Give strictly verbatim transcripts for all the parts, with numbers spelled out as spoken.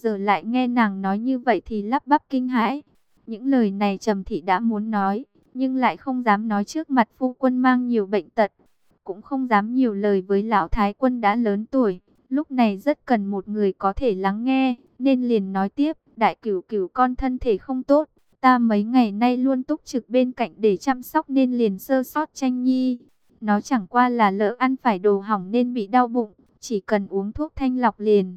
giờ lại nghe nàng nói như vậy thì lắp bắp kinh hãi. Những lời này Trầm Thị đã muốn nói, nhưng lại không dám nói trước mặt phu quân mang nhiều bệnh tật, cũng không dám nhiều lời với lão thái quân đã lớn tuổi, lúc này rất cần một người có thể lắng nghe, nên liền nói tiếp, đại cửu cửu con thân thể không tốt, ta mấy ngày nay luôn túc trực bên cạnh để chăm sóc nên liền sơ sót Tranh Nhi. Nó chẳng qua là lỡ ăn phải đồ hỏng nên bị đau bụng, chỉ cần uống thuốc thanh lọc liền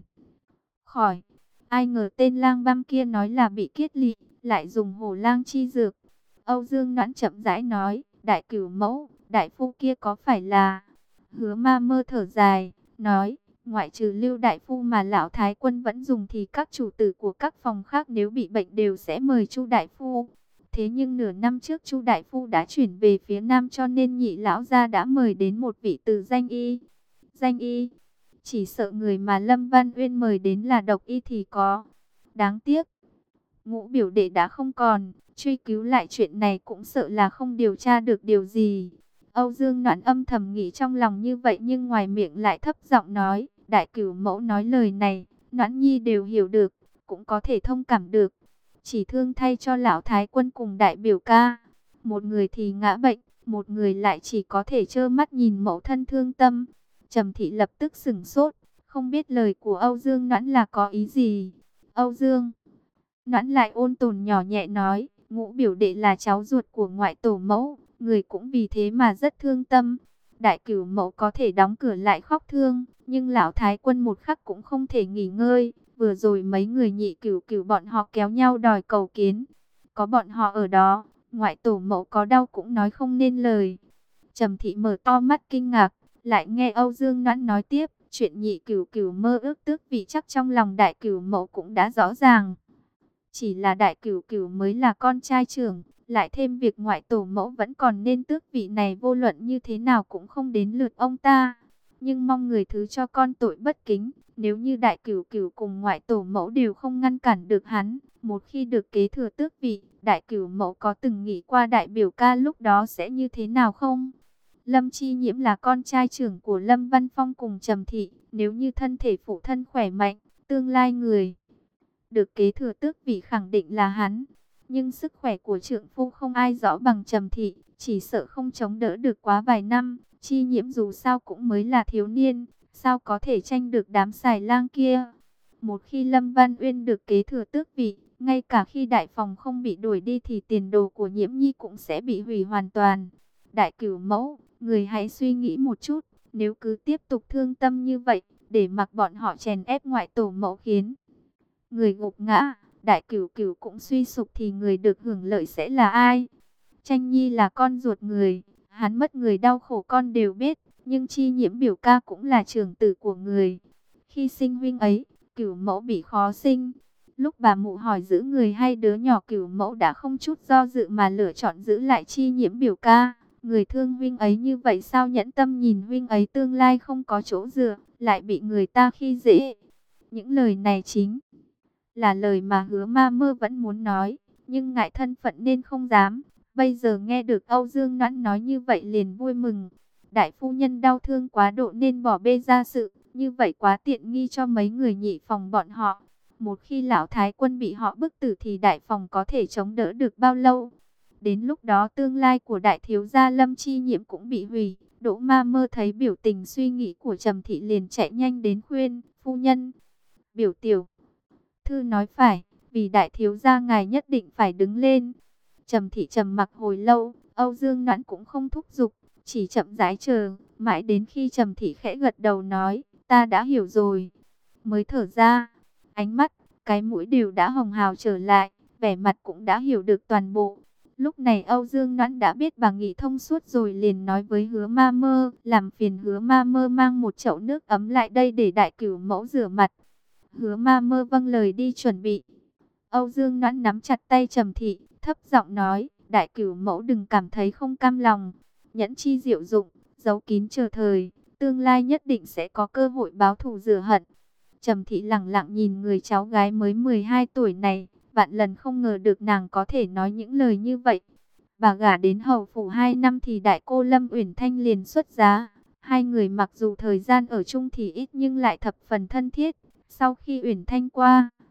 khỏi. Ai ngờ tên lang băm kia nói là bị kiết lỵ, lại dùng hổ lang chi dược. Âu Dương Noãn chậm rãi nói, đại cửu mẫu, đại phu kia có phải là... Hứa Ma Mơ thở dài, nói, ngoại trừ Lưu đại phu mà lão thái quân vẫn dùng thì các chủ tử của các phòng khác nếu bị bệnh đều sẽ mời Chu đại phu. Thế nhưng nửa năm trước Chu đại phu đã chuyển về phía Nam cho nên nhị lão gia đã mời đến một vị từ danh y. Danh y, chỉ sợ người mà Lâm Văn Uyên mời đến là độc y thì có. Đáng tiếc, Ngũ biểu đệ đã không còn, truy cứu lại chuyện này cũng sợ là không điều tra được điều gì. Âu Dương Noãn âm thầm nghĩ trong lòng như vậy nhưng ngoài miệng lại thấp giọng nói, đại cửu mẫu nói lời này, Noãn Nhi đều hiểu được, cũng có thể thông cảm được. Chỉ thương thay cho lão thái quân cùng đại biểu ca, một người thì ngã bệnh, một người lại chỉ có thể trơ mắt nhìn mẫu thân thương tâm. Trầm Thị lập tức sửng sốt, không biết lời của Âu Dương Noãn là có ý gì. Âu Dương Noãn lại ôn tồn nhỏ nhẹ nói, Ngũ biểu đệ là cháu ruột của ngoại tổ mẫu, người cũng vì thế mà rất thương tâm. Đại cửu mẫu có thể đóng cửa lại khóc thương, nhưng lão thái quân một khắc cũng không thể nghỉ ngơi. Vừa rồi mấy người nhị cửu cửu bọn họ kéo nhau đòi cầu kiến. Có bọn họ ở đó, ngoại tổ mẫu có đau cũng nói không nên lời. Trầm Thị mở to mắt kinh ngạc, lại nghe Âu Dương Noãn nói tiếp, chuyện nhị cửu cửu mơ ước tước vị chắc trong lòng đại cửu mẫu cũng đã rõ ràng. Chỉ là đại cửu cửu mới là con trai trưởng, lại thêm việc ngoại tổ mẫu vẫn còn nên tước vị này vô luận như thế nào cũng không đến lượt ông ta. Nhưng mong người thứ cho con tội bất kính, nếu như đại cửu cửu cùng ngoại tổ mẫu đều không ngăn cản được hắn, một khi được kế thừa tước vị, đại cửu mẫu có từng nghĩ qua đại biểu ca lúc đó sẽ như thế nào không? Lâm Chi Nhiễm là con trai trưởng của Lâm Văn Phong cùng Trầm Thị, nếu như thân thể phụ thân khỏe mạnh, tương lai người được kế thừa tước vị khẳng định là hắn. Nhưng sức khỏe của trượng phu không ai rõ bằng Trầm Thị, chỉ sợ không chống đỡ được quá vài năm. Chi Nhiễm dù sao cũng mới là thiếu niên, sao có thể tranh được đám xài lang kia. Một khi Lâm Văn Uyên được kế thừa tước vị, ngay cả khi đại phòng không bị đuổi đi thì tiền đồ của Nhiễm Nhi cũng sẽ bị hủy hoàn toàn. Đại cửu mẫu, người hãy suy nghĩ một chút, nếu cứ tiếp tục thương tâm như vậy, để mặc bọn họ chèn ép ngoại tổ mẫu khiến người gục ngã, đại cửu cửu cũng suy sụp thì người được hưởng lợi sẽ là ai? Tranh Nhi là con ruột người, hắn mất người đau khổ con đều biết, nhưng Chi Nhiễm biểu ca cũng là trưởng tử của người. Khi sinh huynh ấy, cửu mẫu bị khó sinh. Lúc bà mụ hỏi giữ người hay đứa nhỏ, cửu mẫu đã không chút do dự mà lựa chọn giữ lại Chi Nhiễm biểu ca. Người thương huynh ấy như vậy sao nhẫn tâm nhìn huynh ấy tương lai không có chỗ dựa, lại bị người ta khi dễ. Những lời này chính là lời mà Hứa Ma Mơ vẫn muốn nói, nhưng ngại thân phận nên không dám. Bây giờ nghe được Âu Dương Noãn nói như vậy liền vui mừng. Đại phu nhân đau thương quá độ nên bỏ bê ra sự, như vậy quá tiện nghi cho mấy người nhị phòng bọn họ. Một khi lão thái quân bị họ bức tử thì đại phòng có thể chống đỡ được bao lâu? Đến lúc đó tương lai của đại thiếu gia Lâm Chi Nhiễm cũng bị hủy. Đỗ Ma Mơ thấy biểu tình suy nghĩ của Trầm Thị liền chạy nhanh đến khuyên, phu nhân, biểu tiểu thư nói phải, vì đại thiếu gia ngài nhất định phải đứng lên. Trầm Thị trầm mặc hồi lâu, Âu Dương Noãn cũng không thúc giục, chỉ chậm rãi chờ, mãi đến khi Trầm Thị khẽ gật đầu nói, ta đã hiểu rồi, mới thở ra, ánh mắt, cái mũi đều đã hồng hào trở lại, vẻ mặt cũng đã hiểu được toàn bộ. Lúc này Âu Dương Noãn đã biết bà nghĩ thông suốt rồi liền nói với Hứa Ma Mơ, làm phiền Hứa Ma Mơ mang một chậu nước ấm lại đây để đại cửu mẫu rửa mặt. Hứa Ma Mơ vâng lời đi chuẩn bị. Âu Dương Noãn nắm chặt tay Trầm Thị, thấp giọng nói, đại cửu mẫu đừng cảm thấy không cam lòng, nhẫn chi diệu dụng, giấu kín chờ thời, tương lai nhất định sẽ có cơ hội báo thù rửa hận. Trầm Thị lặng lặng nhìn người cháu gái mới mười hai tuổi này, vạn lần không ngờ được nàng có thể nói những lời như vậy. Bà gả đến hầu phủ hai năm thì đại cô Lâm Uyển Thanh liền xuất giá. Hai người mặc dù thời gian ở chung thì ít nhưng lại thập phần thân thiết. Sau khi Uyển Thanh qua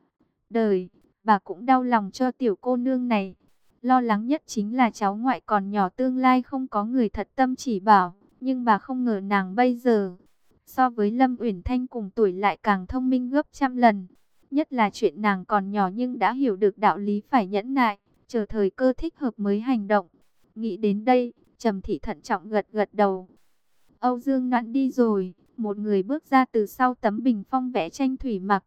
đời. Bà cũng đau lòng cho tiểu cô nương này. Lo lắng nhất chính là cháu ngoại còn nhỏ tương lai không có người thật tâm chỉ bảo. Nhưng bà không ngờ nàng bây giờ, so với Lâm Uyển Thanh cùng tuổi lại càng thông minh gấp trăm lần. Nhất là chuyện nàng còn nhỏ nhưng đã hiểu được đạo lý phải nhẫn nại, chờ thời cơ thích hợp mới hành động. Nghĩ đến đây, Trầm Thị thận trọng gật gật đầu. Âu Dương Noãn đi rồi, một người bước ra từ sau tấm bình phong vẽ tranh thủy mặc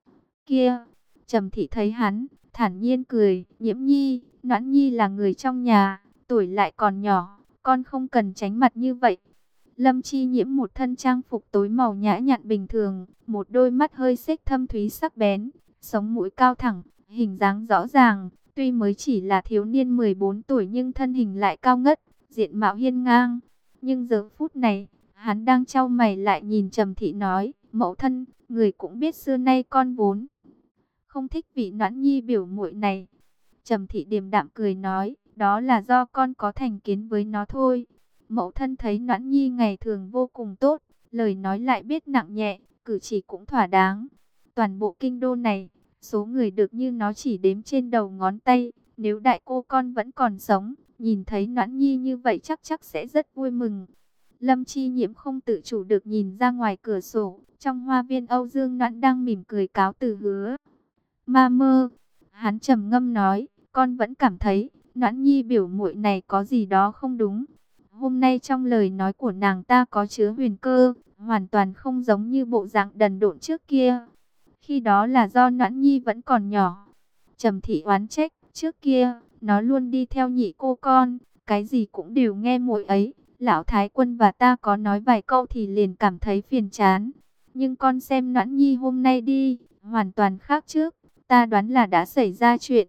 kia. Trầm Thị thấy hắn, thản nhiên cười, Nhiễm Nhi, Noãn Nhi là người trong nhà, tuổi lại còn nhỏ, con không cần tránh mặt như vậy. Lâm Chi Nhiễm một thân trang phục tối màu nhã nhặn bình thường, một đôi mắt hơi xếch thâm thúy sắc bén, sống mũi cao thẳng, hình dáng rõ ràng, tuy mới chỉ là thiếu niên mười bốn tuổi nhưng thân hình lại cao ngất, diện mạo hiên ngang. Nhưng giờ phút này, hắn đang chau mày lại nhìn Trầm Thị nói, mẫu thân, người cũng biết xưa nay con vốn không thích vị Noãn Nhi biểu muội này. Trầm Thị điềm đạm cười nói, đó là do con có thành kiến với nó thôi. Mẫu thân thấy Noãn Nhi ngày thường vô cùng tốt, lời nói lại biết nặng nhẹ, cử chỉ cũng thỏa đáng. Toàn bộ kinh đô này, số người được như nó chỉ đếm trên đầu ngón tay. Nếu đại cô con vẫn còn sống, nhìn thấy Noãn Nhi như vậy chắc chắc sẽ rất vui mừng. Lâm Chi Nhiễm không tự chủ được nhìn ra ngoài cửa sổ, trong hoa viên Âu Dương Noãn đang mỉm cười cáo từ Hứa Ma Mơ. Hắn trầm ngâm nói, con vẫn cảm thấy Noãn Nhi biểu muội này có gì đó không đúng. Hôm nay trong lời nói của nàng ta có chứa huyền cơ, hoàn toàn không giống như bộ dạng đần độn trước kia. Khi đó là do Noãn Nhi vẫn còn nhỏ. Trầm Thị oán trách, trước kia nó luôn đi theo nhị cô con, cái gì cũng đều nghe muội ấy. Lão Thái Quân và ta có nói vài câu thì liền cảm thấy phiền chán. Nhưng con xem Noãn Nhi hôm nay đi, hoàn toàn khác trước. Ta đoán là đã xảy ra chuyện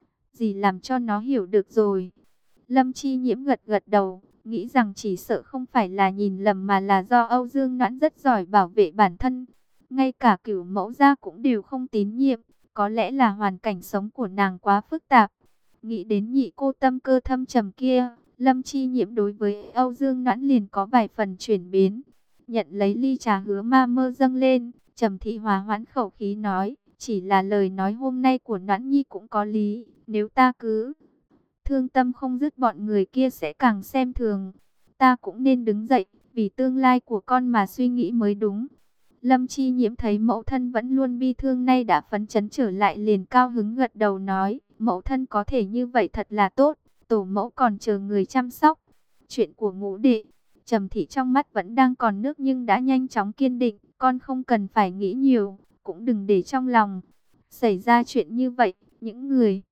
gì làm cho nó hiểu được rồi. Lâm Chi Nhiễm gật gật đầu, nghĩ rằng chỉ sợ không phải là nhìn lầm mà là do Âu Dương Noãn rất giỏi bảo vệ bản thân. Ngay cả Cửu mẫu gia cũng đều không tín nhiệm, có lẽ là hoàn cảnh sống của nàng quá phức tạp. Nghĩ đến nhị cô tâm cơ thâm trầm kia, Lâm Chi Nhiễm đối với Âu Dương Noãn liền có vài phần chuyển biến. Nhận lấy ly trà Hứa Ma Mơ dâng lên, Trầm Thị hòa hoãn khẩu khí nói, chỉ là lời nói hôm nay của Noãn Nhi cũng có lý, nếu ta cứ thương tâm không dứt bọn người kia sẽ càng xem thường. Ta cũng nên đứng dậy, vì tương lai của con mà suy nghĩ mới đúng. Lâm Chi Nhiễm thấy mẫu thân vẫn luôn bi thương nay đã phấn chấn trở lại liền cao hứng gật đầu nói, mẫu thân có thể như vậy thật là tốt, tổ mẫu còn chờ người chăm sóc. Chuyện của Ngũ đệ, Trầm Thị trong mắt vẫn đang còn nước nhưng đã nhanh chóng kiên định, con không cần phải nghĩ nhiều, cũng đừng để trong lòng. Xảy ra chuyện như vậy, những người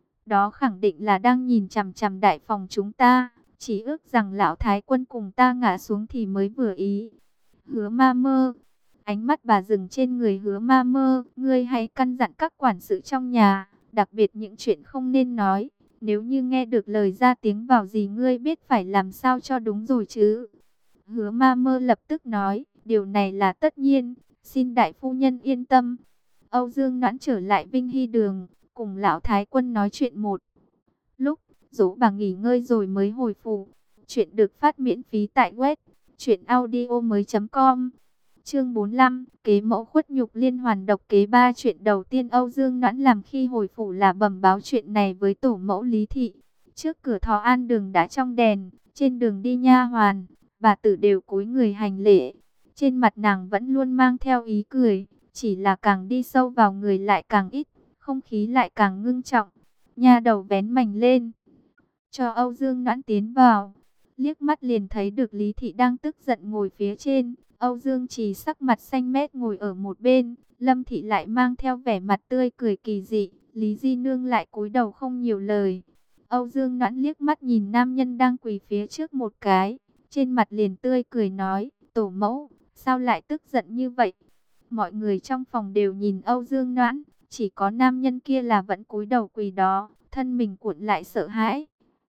đó khẳng định là đang nhìn chằm chằm đại phòng chúng ta, chỉ ước rằng lão Thái Quân cùng ta ngã xuống thì mới vừa ý. Hứa Ma Mơ, ánh mắt bà dừng trên người Hứa Ma Mơ, ngươi hãy căn dặn các quản sự trong nhà, đặc biệt những chuyện không nên nói, nếu như nghe được lời ra tiếng vào gì ngươi biết phải làm sao cho đúng rồi chứ. Hứa Ma Mơ lập tức nói, điều này là tất nhiên, xin đại phu nhân yên tâm. Âu Dương Noãn trở lại Vinh Hy Đường, cùng lão Thái Quân nói chuyện một lúc, dỗ bà nghỉ ngơi rồi mới hồi phủ. Chuyện được phát miễn phí tại web truyện audio mới chấm com. Chương bốn mươi lăm, kế mẫu khuất nhục liên hoàn độc kế ba. Chuyện đầu tiên Âu Dương Noãn làm khi hồi phủ là bẩm báo chuyện này với tổ mẫu Lý Thị. Trước cửa Thọ An Đường đã trong đèn, trên đường đi nha hoàn, bà tử đều cúi người hành lễ. Trên mặt nàng vẫn luôn mang theo ý cười, chỉ là càng đi sâu vào người lại càng ít, không khí lại càng ngưng trọng. Nha đầu vén mành lên, cho Âu Dương Noãn tiến vào. Liếc mắt liền thấy được Lý Thị đang tức giận ngồi phía trên. Âu Dương Trì sắc mặt xanh mét ngồi ở một bên. Lâm Thị lại mang theo vẻ mặt tươi cười kỳ dị. Lý Di Nương lại cúi đầu không nhiều lời. Âu Dương Noãn liếc mắt nhìn nam nhân đang quỳ phía trước một cái, trên mặt liền tươi cười nói, tổ mẫu, sao lại tức giận như vậy? Mọi người trong phòng đều nhìn Âu Dương Noãn, chỉ có nam nhân kia là vẫn cúi đầu quỳ đó, thân mình cuộn lại sợ hãi.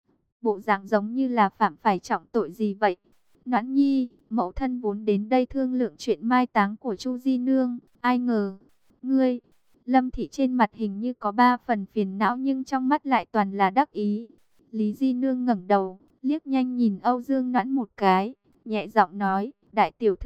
Bộ dạng giống như là phạm phải trọng tội gì vậy? Noãn Nhi, mẫu thân vốn đến đây thương lượng chuyện mai táng của Chu Di Nương, ai ngờ, ngươi... Lâm Thị trên mặt hình như có ba phần phiền não nhưng trong mắt lại toàn là đắc ý. Lý Di Nương ngẩng đầu, liếc nhanh nhìn Âu Dương Noãn một cái, nhẹ giọng nói, đại tiểu thư,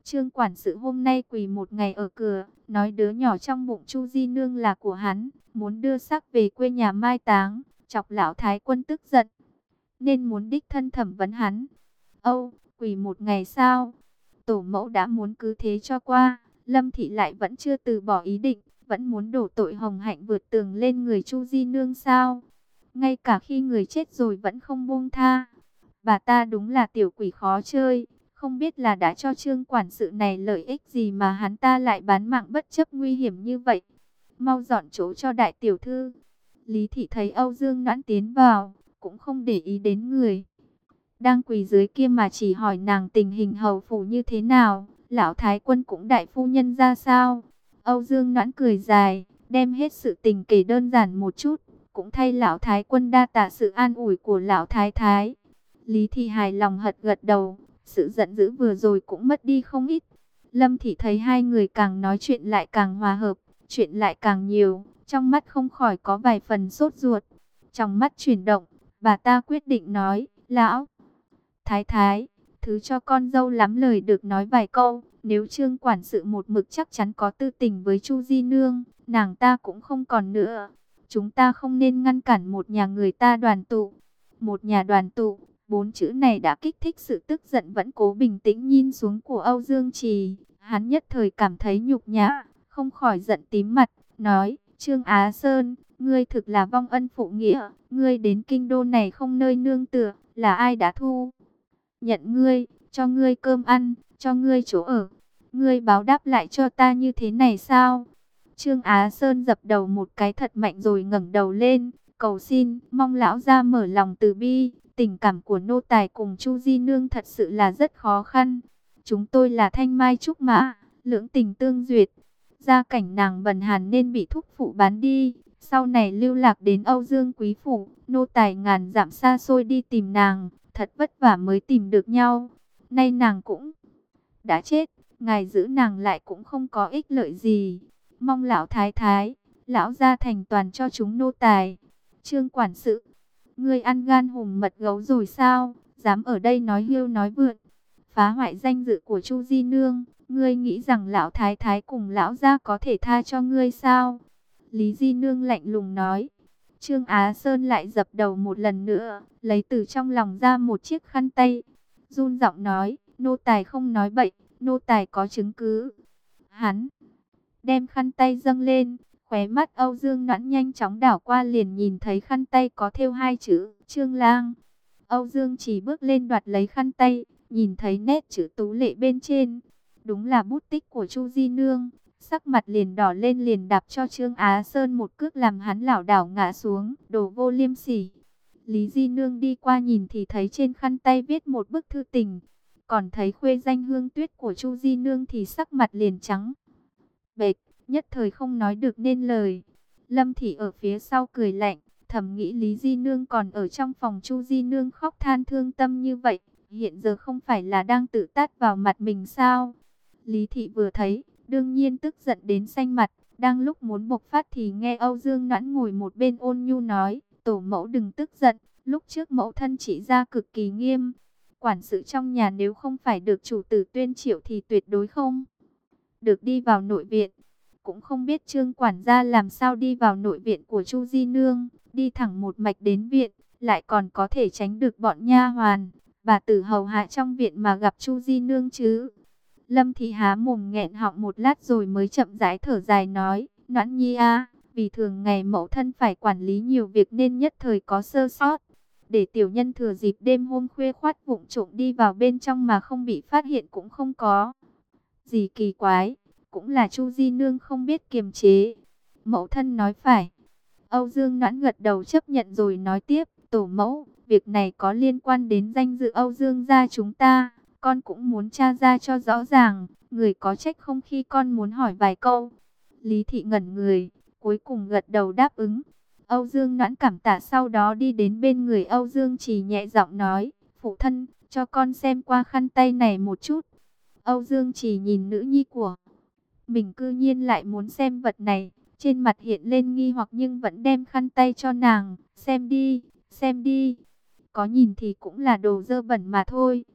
Trương quản sự hôm nay quỳ một ngày ở cửa, nói đứa nhỏ trong bụng Chu Di Nương là của hắn, muốn đưa xác về quê nhà mai táng, chọc lão thái quân tức giận, nên muốn đích thân thẩm vấn hắn. Âu, quỳ một ngày sao? Tổ mẫu đã muốn cứ thế cho qua, Lâm Thị lại vẫn chưa từ bỏ ý định, vẫn muốn đổ tội hồng hạnh vượt tường lên người Chu Di Nương sao? Ngay cả khi người chết rồi vẫn không buông tha. Bà ta đúng là tiểu quỷ khó chơi, không biết là đã cho Trương quản sự này lợi ích gì mà hắn ta lại bán mạng bất chấp nguy hiểm như vậy. Mau dọn chỗ cho đại tiểu thư. Lý Thị thấy Âu Dương Noãn tiến vào, cũng không để ý đến người đang quỳ dưới kia mà chỉ hỏi nàng tình hình hầu phủ như thế nào, lão thái quân cũng đại phu nhân ra sao. Âu Dương Noãn cười dài, đem hết sự tình kể đơn giản một chút, cũng thay lão thái quân đa tạ sự an ủi của lão thái thái. Lý Thị hài lòng gật gật đầu, sự giận dữ vừa rồi cũng mất đi không ít. Lâm Thị thấy hai người càng nói chuyện lại càng hòa hợp, chuyện lại càng nhiều, trong mắt không khỏi có vài phần sốt ruột. Trong mắt chuyển động, bà ta quyết định nói, lão thái thái, thứ cho con dâu lắm lời được nói vài câu, nếu Trương quản sự một mực chắc chắn có tư tình với Chu Di Nương, nàng ta cũng không còn nữa. Chúng ta không nên ngăn cản một nhà người ta đoàn tụ. Một nhà đoàn tụ, bốn chữ này đã kích thích sự tức giận vẫn cố bình tĩnh nhìn xuống của Âu Dương Trì. Hắn nhất thời cảm thấy nhục nhã, không khỏi giận tím mặt, nói, Trương Á Sơn, ngươi thực là vong ân phụ nghĩa, ngươi đến kinh đô này không nơi nương tựa, là ai đã thu nhận ngươi, cho ngươi cơm ăn, cho ngươi chỗ ở, ngươi báo đáp lại cho ta như thế này sao? Trương Á Sơn dập đầu một cái thật mạnh rồi ngẩng đầu lên, cầu xin, mong lão gia mở lòng từ bi, tình cảm của nô tài cùng Chu Di Nương thật sự là rất khó khăn. Chúng tôi là thanh mai trúc mã, lưỡng tình tương duyệt, gia cảnh nàng bần hàn nên bị thúc phụ bán đi, sau này lưu lạc đến Âu Dương quý phủ, nô tài ngàn dặm xa xôi đi tìm nàng, thật vất vả mới tìm được nhau. Nay nàng cũng đã chết, ngài giữ nàng lại cũng không có ích lợi gì. Mong lão thái thái, lão gia thành toàn cho chúng nô tài. Trương quản sự, ngươi ăn gan hùm mật gấu rồi sao? Dám ở đây nói hiêu nói vượn, phá hoại danh dự của Chu Di Nương. Ngươi nghĩ rằng lão thái thái cùng lão gia có thể tha cho ngươi sao? Lý Di Nương lạnh lùng nói. Trương Á Sơn lại dập đầu một lần nữa, lấy từ trong lòng ra một chiếc khăn tay, run giọng nói, nô tài không nói bậy, nô tài có chứng cứ. Hắn đem khăn tay dâng lên, khóe mắt Âu Dương Noãn nhanh chóng đảo qua liền nhìn thấy khăn tay có thêu hai chữ Trương Lang. Âu Dương chỉ bước lên đoạt lấy khăn tay, nhìn thấy nét chữ tú lệ bên trên, đúng là bút tích của Chu Di Nương. Sắc mặt liền đỏ lên liền đạp cho Trương Á Sơn một cước làm hắn lảo đảo ngã xuống, đồ vô liêm sỉ. Lý Di Nương đi qua nhìn thì thấy trên khăn tay viết một bức thư tình, còn thấy khuê danh Hương Tuyết của Chu Di Nương thì sắc mặt liền trắng bệch, nhất thời không nói được nên lời. Lâm Thị ở phía sau cười lạnh, thầm nghĩ Lý Di Nương còn ở trong phòng Chu Di Nương khóc than thương tâm như vậy, hiện giờ không phải là đang tự tát vào mặt mình sao? Lý Thị vừa thấy, đương nhiên tức giận đến xanh mặt, đang lúc muốn bộc phát thì nghe Âu Dương Noãn ngồi một bên ôn nhu nói, tổ mẫu đừng tức giận, lúc trước mẫu thân chỉ ra cực kỳ nghiêm. Quản sự trong nhà nếu không phải được chủ tử tuyên triệu thì tuyệt đối không được đi vào nội viện. Cũng không biết Trương quản gia làm sao đi vào nội viện của Chu Di Nương, đi thẳng một mạch đến viện, lại còn có thể tránh được bọn nha hoàn, bà tử hầu hạ trong viện mà gặp Chu Di Nương chứ. Lâm Thị há mồm nghẹn họng một lát rồi mới chậm rãi thở dài nói, Noãn nhi a, vì thường ngày mẫu thân phải quản lý nhiều việc nên nhất thời có sơ sót, để tiểu nhân thừa dịp đêm hôm khuya khoắt vụng trộm đi vào bên trong mà không bị phát hiện cũng không có gì kỳ quái, cũng là Chu Di Nương không biết kiềm chế. Mẫu thân nói phải. Âu Dương Noãn gật đầu chấp nhận rồi nói tiếp, tổ mẫu, việc này có liên quan đến danh dự Âu Dương gia chúng ta, con cũng muốn tra ra cho rõ ràng, người có trách không khi con muốn hỏi vài câu. Lý Thị ngẩn người, cuối cùng gật đầu đáp ứng. Âu Dương Noãn cảm tạ, sau đó đi đến bên người Âu Dương Trì nhẹ giọng nói, phụ thân, cho con xem qua khăn tay này một chút. Âu Dương Trì nhìn nữ nhi của mình cư nhiên lại muốn xem vật này, trên mặt hiện lên nghi hoặc nhưng vẫn đem khăn tay cho nàng, xem đi, xem đi, có nhìn thì cũng là đồ dơ bẩn mà thôi.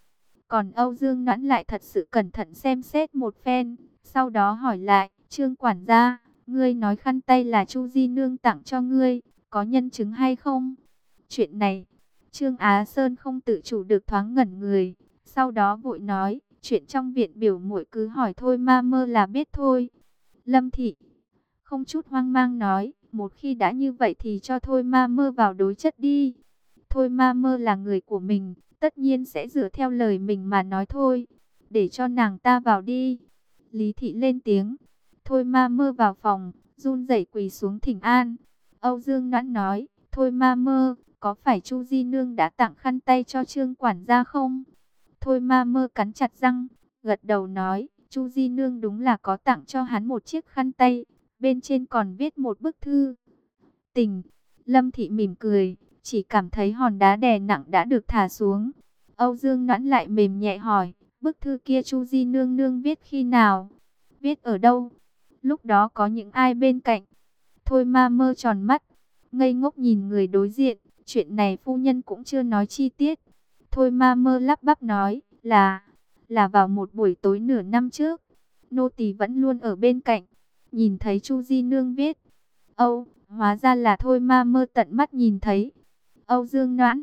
Còn Âu Dương Noãn lại thật sự cẩn thận xem xét một phen, sau đó hỏi lại, Trương quản gia, ngươi nói khăn tay là Chu Di Nương tặng cho ngươi, có nhân chứng hay không? Chuyện này, Trương Á Sơn không tự chủ được thoáng ngẩn người, sau đó vội nói, chuyện trong viện biểu muội cứ hỏi thôi ma mơ là biết thôi. Lâm Thị không chút hoang mang nói, một khi đã như vậy thì cho thôi ma mơ vào đối chất đi. Thôi ma mơ là người của mình, tất nhiên sẽ dựa theo lời mình mà nói thôi. Để cho nàng ta vào đi. Lý Thị lên tiếng. Thôi ma mơ vào phòng, run rẩy quỳ xuống thỉnh an. Âu Dương Noãn nói, thôi ma mơ, có phải Chu Di Nương đã tặng khăn tay cho Trương quản gia không? Thôi ma mơ cắn chặt răng, gật đầu nói, Chu Di Nương đúng là có tặng cho hắn một chiếc khăn tay, bên trên còn viết một bức thư. Tình, Lâm Thị mỉm cười, chỉ cảm thấy hòn đá đè nặng đã được thả xuống. Âu Dương Noãn lại mềm nhẹ hỏi, bức thư kia Chu Di Nương nương viết khi nào? Viết ở đâu? Lúc đó có những ai bên cạnh? Thôi ma mơ tròn mắt, ngây ngốc nhìn người đối diện, chuyện này phu nhân cũng chưa nói chi tiết. Thôi ma mơ lắp bắp nói, là, là vào một buổi tối nửa năm trước, nô tỳ vẫn luôn ở bên cạnh, nhìn thấy Chu Di Nương viết. Âu, hóa ra là thôi ma mơ tận mắt nhìn thấy. Âu Dương Noãn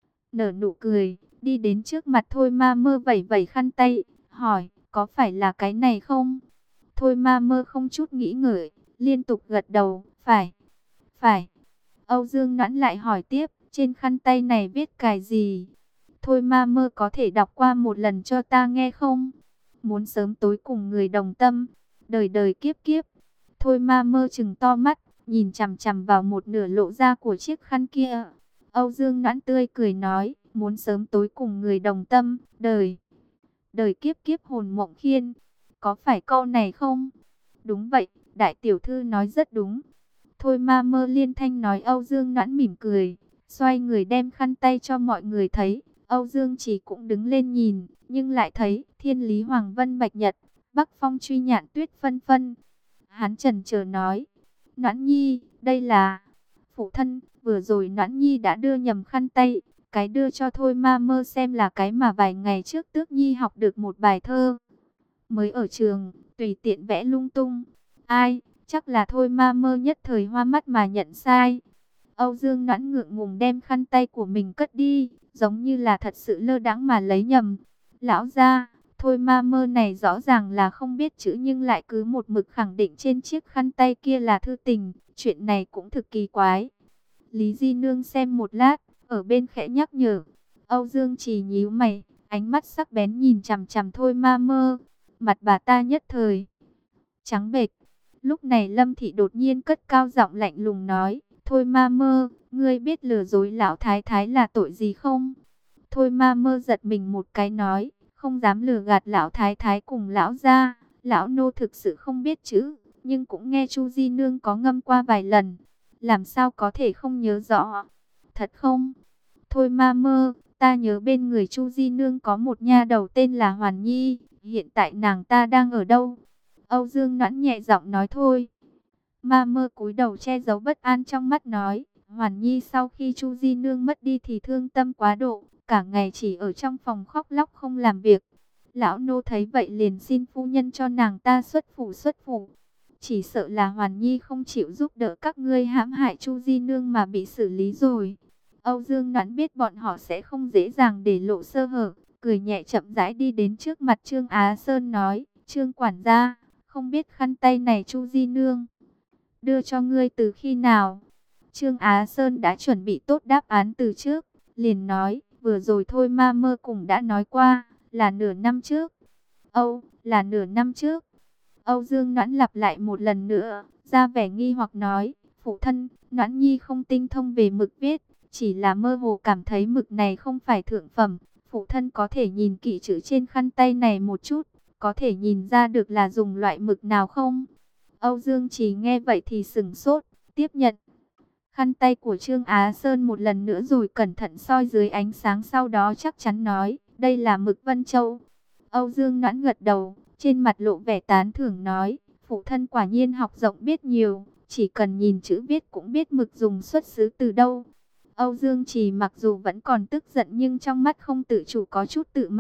nở nụ cười, đi đến trước mặt thôi ma mơ vẩy vẩy khăn tay, hỏi, có phải là cái này không? Thôi ma mơ không chút nghĩ ngợi, liên tục gật đầu, phải, phải. Âu Dương Noãn lại hỏi tiếp, trên khăn tay này viết cái gì? Thôi ma mơ có thể đọc qua một lần cho ta nghe không? Muốn sớm tối cùng người đồng tâm, đời đời kiếp kiếp. Thôi ma mơ trừng to mắt, nhìn chằm chằm vào một nửa lộ ra của chiếc khăn kia. Âu Dương Noãn tươi cười nói, muốn sớm tối cùng người đồng tâm, đời, đời kiếp kiếp hồn mộng khiên. Có phải câu này không? Đúng vậy, đại tiểu thư nói rất đúng. Thôi ma mơ liên thanh nói. Âu Dương Noãn mỉm cười, xoay người đem khăn tay cho mọi người thấy. Âu Dương Chỉ cũng đứng lên nhìn, nhưng lại thấy Thiên Lý Hoàng Vân Bạch Nhật, Bắc Phong Truy Nhạn Tuyết phân phân. Hắn chần chờ nói, Noãn Nhi, đây là... Phụ thân, vừa rồi Noãn Nhi đã đưa nhầm khăn tay, cái đưa cho thôi ma mơ xem là cái mà vài ngày trước Tước Nhi học được một bài thơ. Mới ở trường, tùy tiện vẽ lung tung. Ai, chắc là thôi ma mơ nhất thời hoa mắt mà nhận sai. Âu Dương Noãn ngượng ngùng đem khăn tay của mình cất đi, giống như là thật sự lơ đãng mà lấy nhầm. Lão gia, thôi ma mơ này rõ ràng là không biết chữ nhưng lại cứ một mực khẳng định trên chiếc khăn tay kia là thư tình. Chuyện này cũng thực kỳ quái. Lý Di Nương xem một lát, ở bên khẽ nhắc nhở. Âu Dương Chỉ nhíu mày, ánh mắt sắc bén nhìn chằm chằm thôi ma mơ. Mặt bà ta nhất thời trắng bệch. Lúc này Lâm Thị đột nhiên cất cao giọng lạnh lùng nói, thôi ma mơ, ngươi biết lừa dối lão thái thái là tội gì không? Thôi ma mơ giật mình một cái nói, không dám lừa gạt lão thái thái cùng lão gia. Lão nô thực sự không biết chữ, nhưng cũng nghe Chu Di Nương có ngâm qua vài lần, làm sao có thể không nhớ rõ? Thật không? Thôi ma mơ, ta nhớ bên người Chu Di Nương có một nha đầu tên là Hoàn Nhi, hiện tại nàng ta đang ở đâu? Âu Dương Noãn nhẹ giọng nói. Thôi ma mơ cúi đầu che giấu bất an trong mắt nói, Hoàn Nhi sau khi Chu Di Nương mất đi thì thương tâm quá độ, cả ngày chỉ ở trong phòng khóc lóc không làm việc. Lão nô thấy vậy liền xin phu nhân cho nàng ta xuất phủ xuất phủ. Chỉ sợ là Hoàn Nhi không chịu giúp đỡ các ngươi hãm hại Chu Di Nương mà bị xử lý rồi. Âu Dương Noãn biết bọn họ sẽ không dễ dàng để lộ sơ hở, cười nhẹ chậm rãi đi đến trước mặt Trương Á Sơn nói, Trương quản gia, không biết khăn tay này Chu Di Nương đưa cho ngươi từ khi nào? Trương Á Sơn đã chuẩn bị tốt đáp án từ trước, liền nói, vừa rồi thôi ma mơ cùng đã nói qua, là nửa năm trước. Âu, là nửa năm trước. Âu Dương Noãn lặp lại một lần nữa, ra vẻ nghi hoặc nói, phụ thân, Noãn Nhi không tinh thông về mực viết, chỉ là mơ hồ cảm thấy mực này không phải thượng phẩm. Phụ thân có thể nhìn kỹ chữ trên khăn tay này một chút, có thể nhìn ra được là dùng loại mực nào không? Âu Dương Chỉ nghe vậy thì sửng sốt, tiếp nhận khăn tay của Trương Á Sơn một lần nữa rồi cẩn thận soi dưới ánh sáng, sau đó chắc chắn nói, đây là mực Vân Châu. Âu Dương Noãn gật đầu, trên mặt lộ vẻ tán thưởng nói, phụ thân quả nhiên học rộng biết nhiều, chỉ cần nhìn chữ viết cũng biết mực dùng xuất xứ từ đâu. Âu Dương Chỉ mặc dù vẫn còn tức giận nhưng trong mắt không tự chủ có chút tự mãn,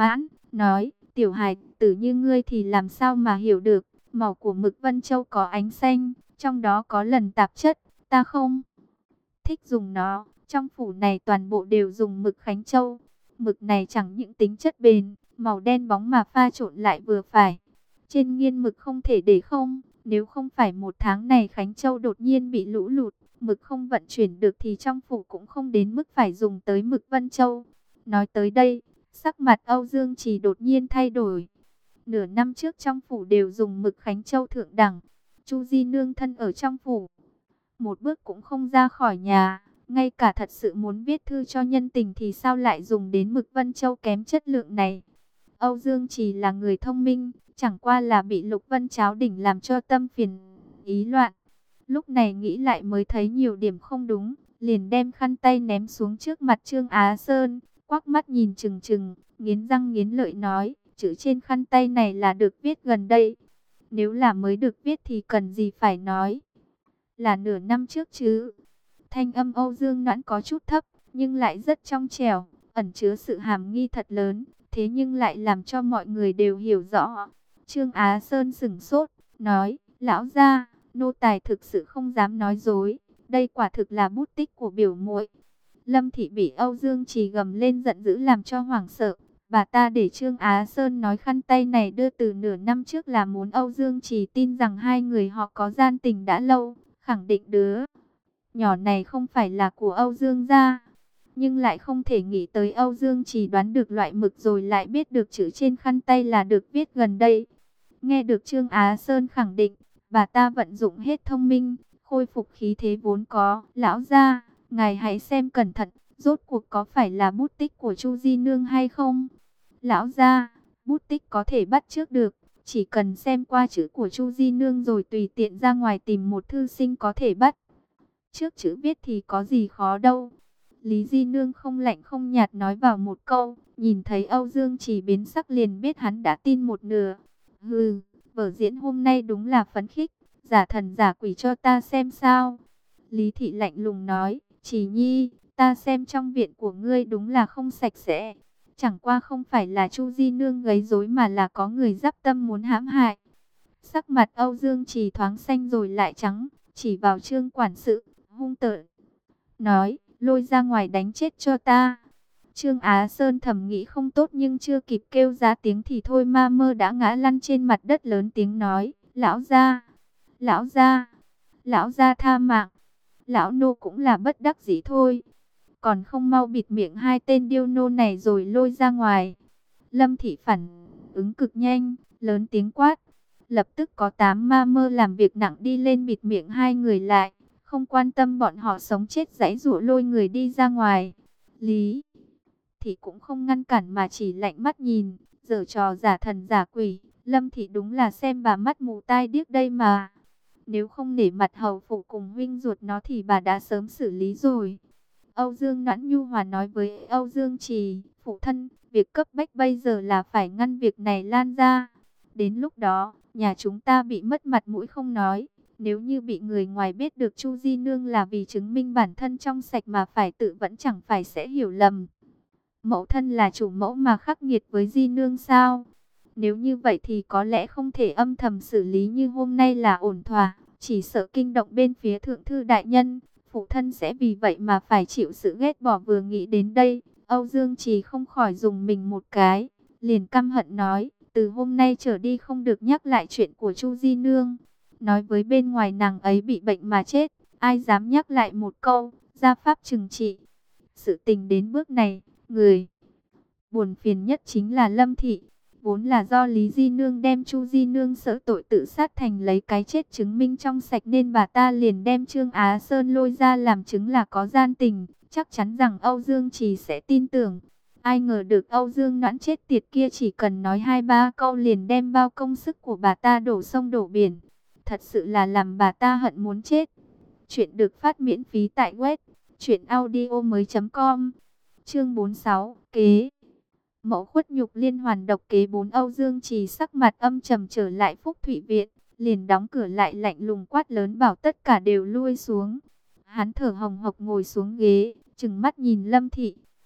nói, tiểu hài tử như ngươi thì làm sao mà hiểu được, màu của mực Vân Châu có ánh xanh, trong đó có lần tạp chất, ta không thích dùng nó, trong phủ này toàn bộ đều dùng mực Khánh Châu. Mực này chẳng những tính chất bền, màu đen bóng mà pha trộn lại vừa phải. Trên nghiên mực không thể để không, nếu không phải một tháng này Khánh Châu đột nhiên bị lũ lụt, mực không vận chuyển được thì trong phủ cũng không đến mức phải dùng tới mực Vân Châu. Nói tới đây, sắc mặt Âu Dương Trì đột nhiên thay đổi. Nửa năm trước trong phủ đều dùng mực Khánh Châu thượng đẳng. Chu Di Nương thân ở trong phủ, một bước cũng không ra khỏi nhà. Ngay cả thật sự muốn viết thư cho nhân tình thì sao lại dùng đến mực Vân Châu kém chất lượng này. Âu Dương Trì là người thông minh, chẳng qua là bị Lục Vân Cháo đỉnh làm cho tâm phiền ý loạn. Lúc này nghĩ lại mới thấy nhiều điểm không đúng, liền đem khăn tay ném xuống trước mặt Trương Á Sơn, quắc mắt nhìn chừng chừng, nghiến răng nghiến lợi nói, chữ trên khăn tay này là được viết gần đây. Nếu là mới được viết thì cần gì phải nói là nửa năm trước chứ. Thanh âm Âu Dương Noãn có chút thấp, nhưng lại rất trong trẻo, ẩn chứa sự hàm nghi thật lớn, thế nhưng lại làm cho mọi người đều hiểu rõ. Trương Á Sơn sững sốt, nói, lão gia, nô tài thực sự không dám nói dối, đây quả thực là bút tích của biểu muội. Lâm Thị bị Âu Dương Trì gầm lên giận dữ làm cho hoảng sợ. Bà ta để Trương Á Sơn nói khăn tay này đưa từ nửa năm trước là muốn Âu Dương Trì tin rằng hai người họ có gian tình đã lâu, khẳng định đứa nhỏ này không phải là của Âu Dương gia. Nhưng lại không thể nghĩ tới Âu Dương Trì đoán được loại mực rồi lại biết được chữ trên khăn tay là được viết gần đây. Nghe được Trương Á Sơn khẳng định, bà ta vận dụng hết thông minh, khôi phục khí thế vốn có. Lão gia, ngài hãy xem cẩn thận, rốt cuộc có phải là bút tích của Chu Di Nương hay không? Lão gia, bút tích có thể bắt chước được, chỉ cần xem qua chữ của Chu Di Nương rồi tùy tiện ra ngoài tìm một thư sinh có thể bắt trước chữ viết thì có gì khó đâu. Lý Di Nương không lạnh không nhạt nói vào một câu, nhìn thấy Âu Dương Trì biến sắc liền biết hắn đã tin một nửa. Hừ, vở diễn hôm nay đúng là phấn khích, giả thần giả quỷ cho ta xem sao. Lý Thị lạnh lùng nói, Trì Nhi, ta xem trong viện của ngươi đúng là không sạch sẽ. Chẳng qua không phải là Chu Di Nương gây rối mà là có người giáp tâm muốn hãm hại. Sắc mặt Âu Dương Trì thoáng xanh rồi lại trắng, chỉ vào Trương quản sự, hung tợn nói, lôi ra ngoài đánh chết cho ta. Trương Á Sơn thầm nghĩ không tốt nhưng chưa kịp kêu ra tiếng thì thôi ma mơ đã ngã lăn trên mặt đất lớn tiếng nói, lão gia, lão gia, lão gia tha mạng. Lão nô cũng là bất đắc dĩ thôi, còn không mau bịt miệng hai tên điêu nô này rồi lôi ra ngoài. Lâm Thị phản ứng cực nhanh, lớn tiếng quát. Lập tức có tám ma mơ làm việc nặng đi lên bịt miệng hai người lại, không quan tâm bọn họ sống chết giãy giụa lôi người đi ra ngoài. Lý Thị cũng không ngăn cản mà chỉ lạnh mắt nhìn, giở trò giả thần giả quỷ. Lâm Thị đúng là xem bà mắt mù tai điếc đây mà. Nếu không nể mặt hầu phụ cùng huynh ruột nó thì bà đã sớm xử lý rồi. Âu Dương Noãn nhu hòa nói với Âu Dương Trì, phụ thân, việc cấp bách bây giờ là phải ngăn việc này lan ra. Đến lúc đó, nhà chúng ta bị mất mặt mũi không nói. Nếu như bị người ngoài biết được Chu Di Nương là vì chứng minh bản thân trong sạch mà phải tự vẫn chẳng phải sẽ hiểu lầm. Mẫu thân là chủ mẫu mà khắc nghiệt với Di Nương sao? Nếu như vậy thì có lẽ không thể âm thầm xử lý như hôm nay là ổn thỏa. Chỉ sợ kinh động bên phía thượng thư đại nhân, phụ thân sẽ vì vậy mà phải chịu sự ghét bỏ. Vừa nghĩ đến đây, Âu Dương Trì không khỏi dùng mình một cái, liền căm hận nói, từ hôm nay trở đi không được nhắc lại chuyện của Chu Di Nương. Nói với bên ngoài nàng ấy bị bệnh mà chết, ai dám nhắc lại một câu, gia pháp trừng trị. Sự tình đến bước này, người buồn phiền nhất chính là Lâm Thị. Vốn là do Lý Di Nương đem Chu Di Nương sợ tội tự sát thành lấy cái chết chứng minh trong sạch nên bà ta liền đem Trương Á Sơn lôi ra làm chứng là có gian tình. Chắc chắn rằng Âu Dương Trì sẽ tin tưởng. Ai ngờ được Âu Dương Noãn chết tiệt kia chỉ cần nói hai ba câu liền đem bao công sức của bà ta đổ sông đổ biển. Thật sự là làm bà ta hận muốn chết. Chuyện được phát miễn phí tại web truyện audio mới chấm com. Chương bốn mươi sáu, kế mẫu khuất nhục liên hoàn độc kế bốn. Âu Dương Trì sắc mặt âm trầm trở lại Phúc Thụy viện, liền đóng cửa lại lạnh lùng quát lớn bảo tất cả đều lui xuống. Hắn thở hồng hộc ngồi xuống ghế, trừng mắt nhìn Lâm Thị.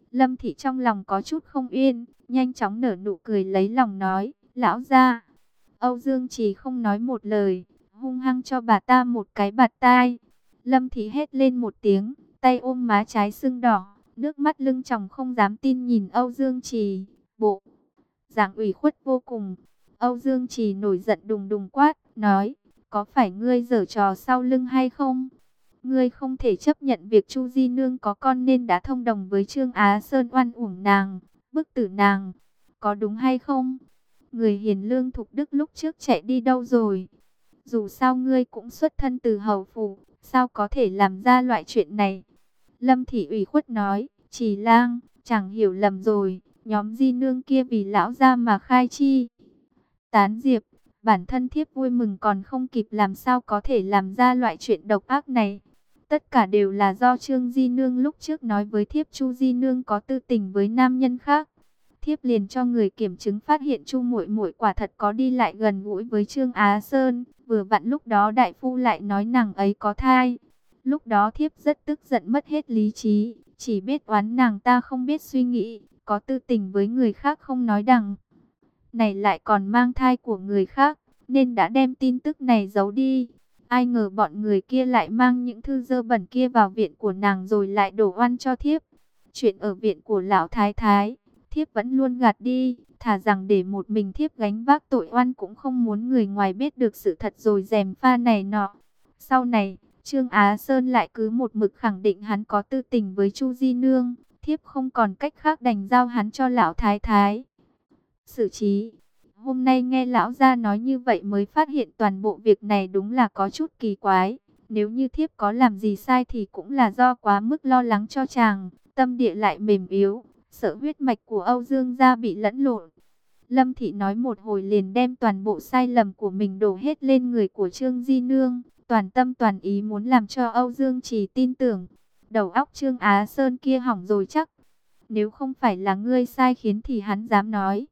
Lâm Thị trong lòng có chút không yên, nhanh chóng nở nụ cười lấy lòng nói, lão gia. Âu Dương Trì không nói một lời, hung hăng cho bà ta một cái bạt tai. Lâm Thị hét lên một tiếng, tay ôm má trái sưng đỏ, nước mắt lưng tròng không dám tin nhìn Âu Dương Trì. Bộ dạng ủy khuất vô cùng. Âu Dương Trì nổi giận đùng đùng quát, nói, có phải ngươi giở trò sau lưng hay không? Ngươi không thể chấp nhận việc Chu Di Nương có con nên đã thông đồng với Trương Á Sơn oan uổng nàng, bức tử nàng. Có đúng hay không? Người hiền lương thục đức lúc trước chạy đi đâu rồi? Dù sao ngươi cũng xuất thân từ hầu phủ, sao có thể làm ra loại chuyện này? Lâm Thị ủy khuất nói, Trì lang, chẳng hiểu lầm rồi, nhóm Di Nương kia vì lão gia mà khai chi. Tán diệp, bản thân thiếp vui mừng còn không kịp làm sao có thể làm ra loại chuyện độc ác này. Tất cả đều là do Trương Di Nương lúc trước nói với thiếp Chu Di Nương có tư tình với nam nhân khác. Thiếp liền cho người kiểm chứng phát hiện Chu muội muội quả thật có đi lại gần gũi với Trương Á Sơn. Vừa vặn lúc đó đại phu lại nói nàng ấy có thai. Lúc đó thiếp rất tức giận mất hết lý trí, chỉ biết oán nàng ta không biết suy nghĩ, có tư tình với người khác không nói đằng này lại còn mang thai của người khác, nên đã đem tin tức này giấu đi. Ai ngờ bọn người kia lại mang những thư dơ bẩn kia vào viện của nàng rồi lại đổ oan cho thiếp. Chuyện ở viện của lão thái thái, thiếp vẫn luôn gạt đi, thà rằng để một mình thiếp gánh vác tội oan cũng không muốn người ngoài biết được sự thật rồi gièm pha này nọ. Sau này, Trương Á Sơn lại cứ một mực khẳng định hắn có tư tình với Chu Di Nương, thiếp không còn cách khác đành giao hắn cho lão thái thái xử trí. Hôm nay nghe lão gia nói như vậy mới phát hiện toàn bộ việc này đúng là có chút kỳ quái. Nếu như thiếp có làm gì sai thì cũng là do quá mức lo lắng cho chàng, tâm địa lại mềm yếu, sợ huyết mạch của Âu Dương gia bị lẫn lộn. Lâm Thị nói một hồi liền đem toàn bộ sai lầm của mình đổ hết lên người của Trương Di Nương, toàn tâm toàn ý muốn làm cho Âu Dương Trì tin tưởng. Đầu óc Trương Á Sơn kia hỏng rồi chắc. Nếu không phải là ngươi sai khiến thì hắn dám nói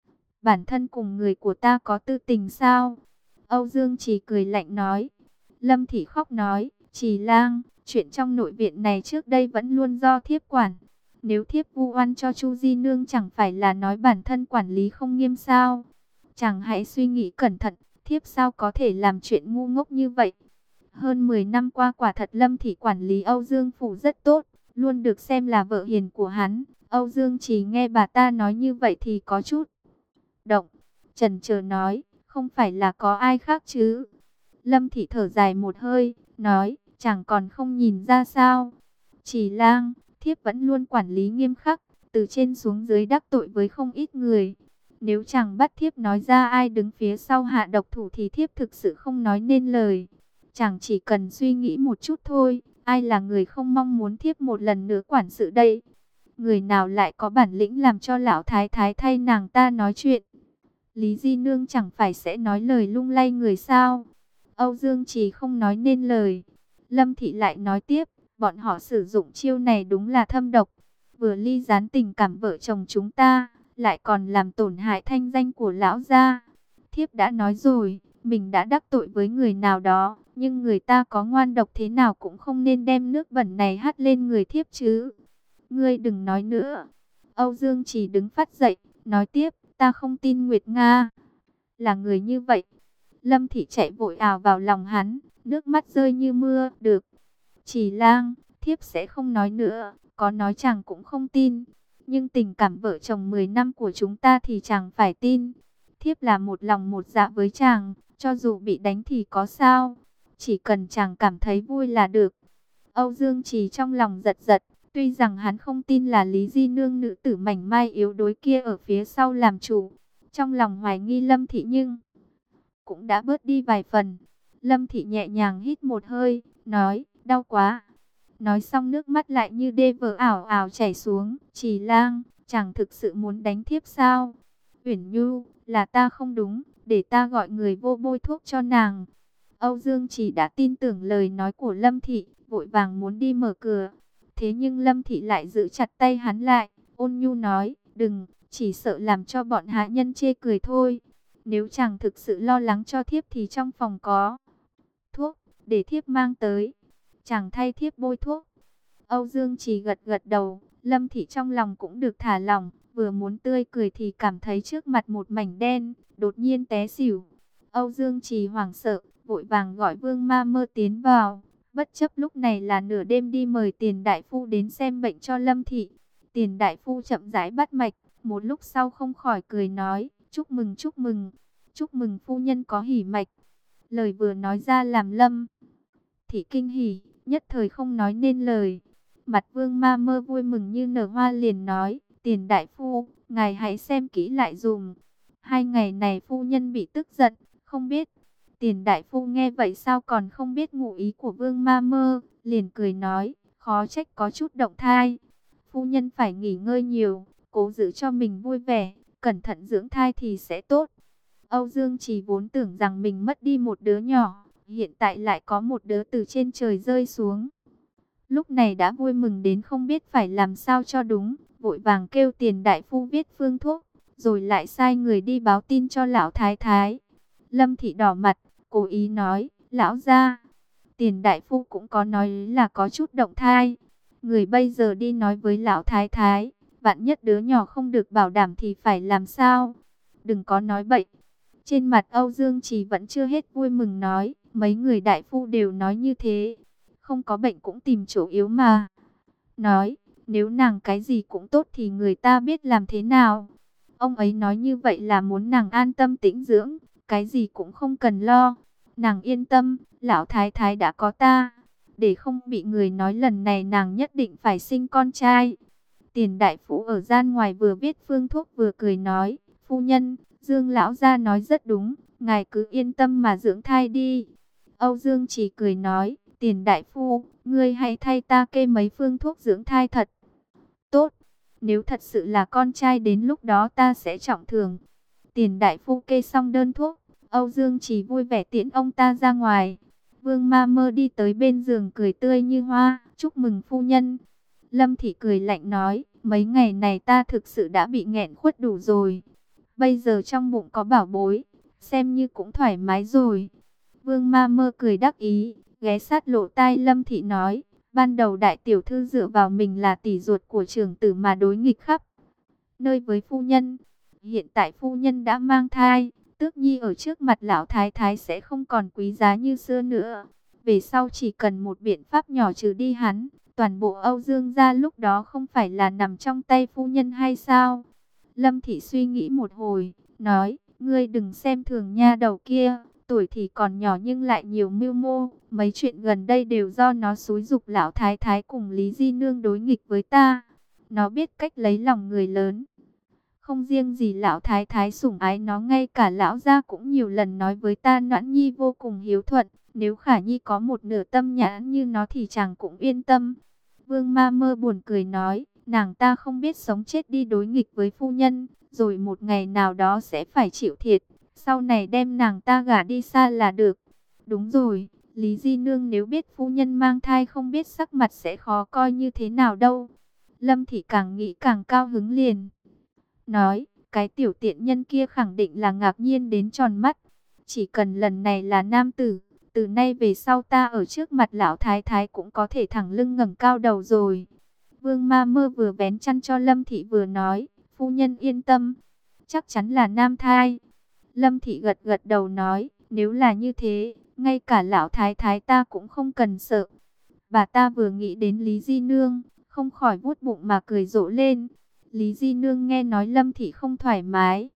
bản thân cùng người của ta có tư tình sao? Âu Dương Trì cười lạnh nói. Lâm Thị khóc nói, Trì lang, chuyện trong nội viện này trước đây vẫn luôn do thiếp quản. Nếu thiếp vu oan cho Chu Di Nương chẳng phải là nói bản thân quản lý không nghiêm sao? Chàng hãy suy nghĩ cẩn thận, thiếp sao có thể làm chuyện ngu ngốc như vậy? Hơn mười năm qua quả thật Lâm Thị quản lý Âu Dương Phủ rất tốt, luôn được xem là vợ hiền của hắn. Âu Dương Trì nghe bà ta nói như vậy thì có chút động, chần chờ nói, không phải là có ai khác chứ? Lâm Thị thở dài một hơi, nói, chẳng còn không nhìn ra sao? Trì lang, thiếp vẫn luôn quản lý nghiêm khắc, từ trên xuống dưới đắc tội với không ít người. Nếu chẳng bắt thiếp nói ra ai đứng phía sau hạ độc thủ thì thiếp thực sự không nói nên lời. Chẳng chỉ cần suy nghĩ một chút thôi, ai là người không mong muốn thiếp một lần nữa quản sự đây? Người nào lại có bản lĩnh làm cho lão thái thái thay nàng ta nói chuyện? Lý Di Nương chẳng phải sẽ nói lời lung lay người sao? Âu Dương Trì không nói nên lời. Lâm Thị lại nói tiếp, bọn họ sử dụng chiêu này đúng là thâm độc. Vừa ly gián tình cảm vợ chồng chúng ta, lại còn làm tổn hại thanh danh của lão gia. Thiếp đã nói rồi, mình đã đắc tội với người nào đó, nhưng người ta có ngoan độc thế nào cũng không nên đem nước bẩn này hắt lên người thiếp chứ. Ngươi đừng nói nữa. Âu Dương Trì đứng phát dậy, nói tiếp, ta không tin Nguyệt Nga là người như vậy. Lâm Thị chạy vội ào vào lòng hắn, nước mắt rơi như mưa. Được, Trì lang, thiếp sẽ không nói nữa, có nói chàng cũng không tin. Nhưng tình cảm vợ chồng mười năm của chúng ta thì chàng phải tin. Thiếp là một lòng một dạ với chàng, cho dù bị đánh thì có sao, chỉ cần chàng cảm thấy vui là được. Âu Dương Trì trong lòng giật giật, tuy rằng hắn không tin là Lý Di Nương nữ tử mảnh mai yếu đuối kia ở phía sau làm chủ, trong lòng hoài nghi Lâm Thị nhưng cũng đã bớt đi vài phần. Lâm Thị nhẹ nhàng hít một hơi, nói, đau quá. Nói xong nước mắt lại như đê vỡ ảo ảo chảy xuống. Trì lang, chàng thực sự muốn đánh thiếp sao? Uyển Nhu, là ta không đúng, để ta gọi người vô bôi thuốc cho nàng. Âu Dương Trì đã tin tưởng lời nói của Lâm Thị, vội vàng muốn đi mở cửa. Thế nhưng Lâm Thị lại giữ chặt tay hắn lại, ôn nhu nói, đừng, chỉ sợ làm cho bọn hạ nhân chê cười thôi. Nếu chàng thực sự lo lắng cho thiếp thì trong phòng có thuốc, để thiếp mang tới. Chàng thay thiếp bôi thuốc. Âu Dương Trì gật gật đầu, Lâm Thị trong lòng cũng được thả lỏng, vừa muốn tươi cười thì cảm thấy trước mặt một mảnh đen, đột nhiên té xỉu. Âu Dương Trì hoảng sợ, vội vàng gọi Vương Ma Mơ tiến vào, bất chấp lúc này là nửa đêm đi mời Tiền đại phu đến xem bệnh cho Lâm Thị. Tiền đại phu chậm rãi bắt mạch, một lúc sau không khỏi cười nói, chúc mừng chúc mừng, chúc mừng phu nhân có hỉ mạch. Lời vừa nói ra làm Lâm Thị kinh hỉ, nhất thời không nói nên lời. Mặt Vương Ma Mơ vui mừng như nở hoa, liền nói, Tiền đại phu, ngài hãy xem kỹ lại dùm. Hai ngày này phu nhân bị tức giận, không biết. Tiền đại phu nghe vậy sao còn không biết ngụ ý của Vương Ma Mơ, liền cười nói, khó trách có chút động thai. Phu nhân phải nghỉ ngơi nhiều, cố giữ cho mình vui vẻ, cẩn thận dưỡng thai thì sẽ tốt. Âu Dương Trì vốn tưởng rằng mình mất đi một đứa nhỏ, hiện tại lại có một đứa từ trên trời rơi xuống. Lúc này đã vui mừng đến không biết phải làm sao cho đúng, vội vàng kêu Tiền đại phu viết phương thuốc, rồi lại sai người đi báo tin cho lão thái thái. Lâm Thị đỏ mặt, cố ý nói, lão gia, Tiền đại phu cũng có nói là có chút động thai. Người bây giờ đi nói với lão thái thái, vạn nhất đứa nhỏ không được bảo đảm thì phải làm sao? Đừng có nói bậy. Trên mặt Âu Dương Trì vẫn chưa hết vui mừng nói, mấy người đại phu đều nói như thế. Không có bệnh cũng tìm chỗ yếu mà. Nói, nếu nàng cái gì cũng tốt thì người ta biết làm thế nào. Ông ấy nói như vậy là muốn nàng an tâm tĩnh dưỡng, cái gì cũng không cần lo. Nàng yên tâm, lão thái thái đã có ta. Để không bị người nói lần này nàng nhất định phải sinh con trai. Tiền đại phu ở gian ngoài vừa viết phương thuốc vừa cười nói, phu nhân, Dương lão gia nói rất đúng, ngài cứ yên tâm mà dưỡng thai đi. Âu Dương chỉ cười nói, Tiền đại phu, ngươi hãy thay ta kê mấy phương thuốc dưỡng thai thật tốt. Nếu thật sự là con trai đến lúc đó ta sẽ trọng thưởng. Tiền đại phu kê xong đơn thuốc, Âu Dương chỉ vui vẻ tiễn ông ta ra ngoài. Vương Ma Mơ đi tới bên giường cười tươi như hoa, chúc mừng phu nhân. Lâm Thị cười lạnh nói, mấy ngày này ta thực sự đã bị nghẹn khuất đủ rồi. Bây giờ trong bụng có bảo bối, xem như cũng thoải mái rồi. Vương Ma Mơ cười đắc ý, ghé sát lỗ tai Lâm Thị nói, ban đầu đại tiểu thư dựa vào mình là tỷ ruột của trưởng tử mà đối nghịch khắp nơi với phu nhân. Hiện tại phu nhân đã mang thai, Tước Nhi ở trước mặt lão thái thái sẽ không còn quý giá như xưa nữa. Về sau chỉ cần một biện pháp nhỏ trừ đi hắn, toàn bộ Âu Dương gia lúc đó không phải là nằm trong tay phu nhân hay sao? Lâm Thị suy nghĩ một hồi, nói, ngươi đừng xem thường nha đầu kia, tuổi thì còn nhỏ nhưng lại nhiều mưu mô, mấy chuyện gần đây đều do nó xúi giục lão thái thái cùng Lý Di Nương đối nghịch với ta. Nó biết cách lấy lòng người lớn. Không riêng gì lão thái thái sủng ái nó, ngay cả lão gia cũng nhiều lần nói với ta Noãn Nhi vô cùng hiếu thuận, nếu Khả Nhi có một nửa tâm nhãn như nó thì chàng cũng yên tâm. Vương Ma Mơ buồn cười nói, nàng ta không biết sống chết đi đối nghịch với phu nhân, rồi một ngày nào đó sẽ phải chịu thiệt, sau này đem nàng ta gả đi xa là được. Đúng rồi, Lý Di Nương nếu biết phu nhân mang thai không biết sắc mặt sẽ khó coi như thế nào đâu. Lâm Thị càng nghĩ càng cao hứng liền. Nói, cái tiểu tiện nhân kia khẳng định là ngạc nhiên đến tròn mắt. Chỉ cần lần này là nam tử, từ nay về sau ta ở trước mặt lão thái thái cũng có thể thẳng lưng ngẩng cao đầu rồi. Vương Ma Mơ vừa vén chăn cho Lâm Thị vừa nói, phu nhân yên tâm, chắc chắn là nam thai. Lâm Thị gật gật đầu nói, nếu là như thế, ngay cả lão thái thái ta cũng không cần sợ. Bà ta vừa nghĩ đến Lý Di Nương, không khỏi vuốt bụng mà cười rộ lên. Lý Di Nương nghe nói Lâm Thị không thoải mái,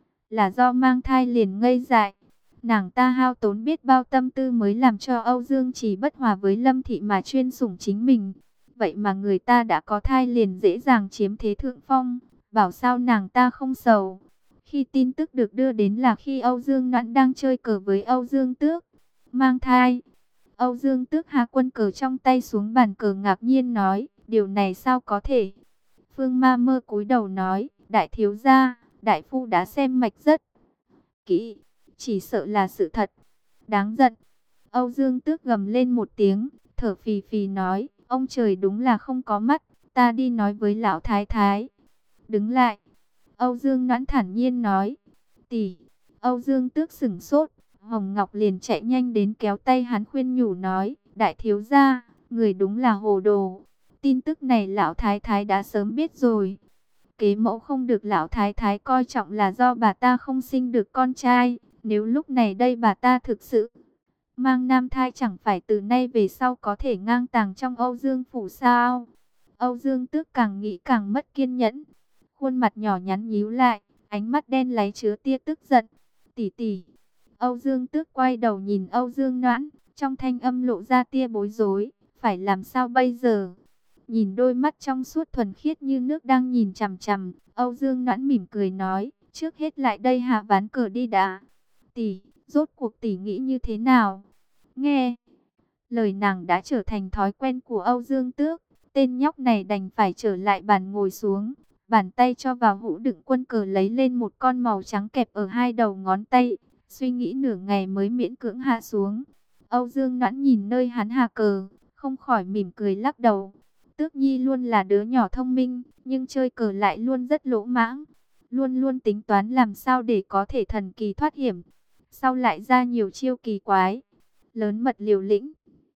là do mang thai liền ngây dại. Nàng ta hao tốn biết bao tâm tư mới làm cho Âu Dương Trì bất hòa với Lâm Thị mà chuyên sủng chính mình. Vậy mà người ta đã có thai liền dễ dàng chiếm thế thượng phong, bảo sao nàng ta không sầu. Khi tin tức được đưa đến là khi Âu Dương Noãn đang chơi cờ với Âu Dương Tước, mang thai. Âu Dương Tước hạ quân cờ trong tay xuống bàn cờ ngạc nhiên nói, điều này sao có thể? Phương Ma Mơ cúi đầu nói, đại thiếu gia, đại phu đã xem mạch rất kỹ, chỉ sợ là sự thật. Đáng giận. Âu Dương Tước gầm lên một tiếng, thở phì phì nói, ông trời đúng là không có mắt, ta đi nói với lão thái thái. Đứng lại. Âu Dương Noãn thản nhiên nói, tỷ. Âu Dương Tước sửng sốt, Hồng Ngọc liền chạy nhanh đến kéo tay hắn khuyên nhủ nói, đại thiếu gia, người đúng là hồ đồ. Tin tức này lão thái thái đã sớm biết rồi. Kế mẫu không được lão thái thái coi trọng là do bà ta không sinh được con trai. Nếu lúc này đây bà ta thực sự mang nam thai, chẳng phải từ nay về sau có thể ngang tàng trong Âu Dương phủ sao? Âu Dương Tước càng nghĩ càng mất kiên nhẫn, khuôn mặt nhỏ nhắn nhíu lại, ánh mắt đen láy chứa tia tức giận. Tỷ tỷ. Âu Dương Tước quay đầu nhìn Âu Dương Noãn, trong thanh âm lộ ra tia bối rối. Phải làm sao bây giờ? Nhìn đôi mắt trong suốt thuần khiết như nước đang nhìn chằm chằm, Âu Dương Noãn mỉm cười nói, trước hết lại đây hạ ván cờ đi đã. Tỷ, rốt cuộc tỷ nghĩ như thế nào? Nghe lời nàng đã trở thành thói quen của Âu Dương Tước, tên nhóc này đành phải trở lại bàn ngồi xuống, bàn tay cho vào hũ đựng quân cờ, lấy lên một con màu trắng kẹp ở hai đầu ngón tay, suy nghĩ nửa ngày mới miễn cưỡng hạ xuống. Âu Dương Noãn nhìn nơi hắn hạ cờ, không khỏi mỉm cười lắc đầu. Tước Nhi luôn là đứa nhỏ thông minh, nhưng chơi cờ lại luôn rất lỗ mãng, luôn luôn tính toán làm sao để có thể thần kỳ thoát hiểm, sau lại ra nhiều chiêu kỳ quái, lớn mật liều lĩnh.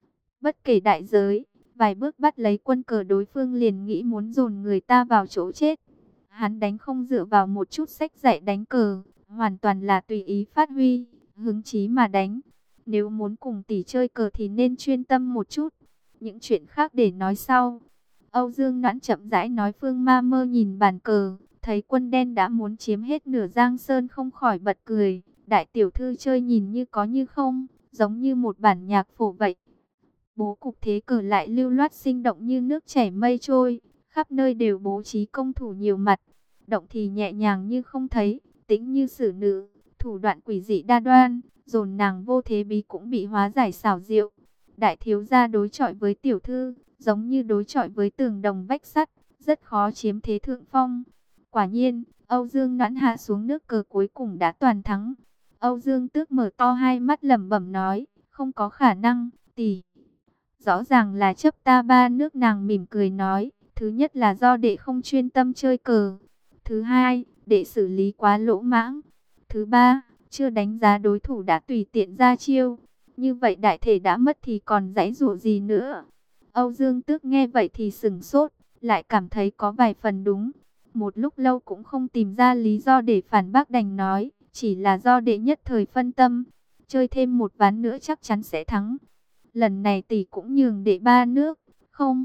Bất kể đại giới, vài bước bắt lấy quân cờ đối phương liền nghĩ muốn dồn người ta vào chỗ chết. Hắn đánh không dựa vào một chút sách dạy đánh cờ, hoàn toàn là tùy ý phát huy, hứng chí mà đánh. Nếu muốn cùng tỷ chơi cờ thì nên chuyên tâm một chút, những chuyện khác để nói sau. Âu Dương Noãn chậm rãi nói. Phương Ma Mơ nhìn bàn cờ, thấy quân đen đã muốn chiếm hết nửa Giang Sơn không khỏi bật cười. Đại tiểu thư chơi nhìn như có như không, giống như một bản nhạc phổ vậy. Bố cục thế cờ lại lưu loát sinh động như nước chảy mây trôi, khắp nơi đều bố trí công thủ nhiều mặt, động thì nhẹ nhàng như không thấy, tĩnh như xử nữ, thủ đoạn quỷ dị đa đoan, dồn nàng vô thế bí cũng bị hóa giải xảo diệu. Đại thiếu gia đối chọi với tiểu thư, giống như đối chọi với tường đồng vách sắt, rất khó chiếm thế thượng phong. Quả nhiên, Âu Dương Noãn hạ xuống nước cờ cuối cùng đã toàn thắng. Âu Dương Tước mở to hai mắt lẩm bẩm nói, không có khả năng, tỷ. Rõ ràng là chấp ta ba nước. Nàng mỉm cười nói, thứ nhất là do đệ không chuyên tâm chơi cờ. Thứ hai, đệ xử lý quá lỗ mãng. Thứ ba, chưa đánh giá đối thủ đã tùy tiện ra chiêu. Như vậy đại thể đã mất thì còn giãy giụa gì nữa. Âu Dương Tước nghe vậy thì sửng sốt, lại cảm thấy có vài phần đúng. Một lúc lâu cũng không tìm ra lý do để phản bác, đành nói, chỉ là do đệ nhất thời phân tâm. Chơi thêm một ván nữa chắc chắn sẽ thắng. Lần này tỷ cũng nhường đệ ba nước, không,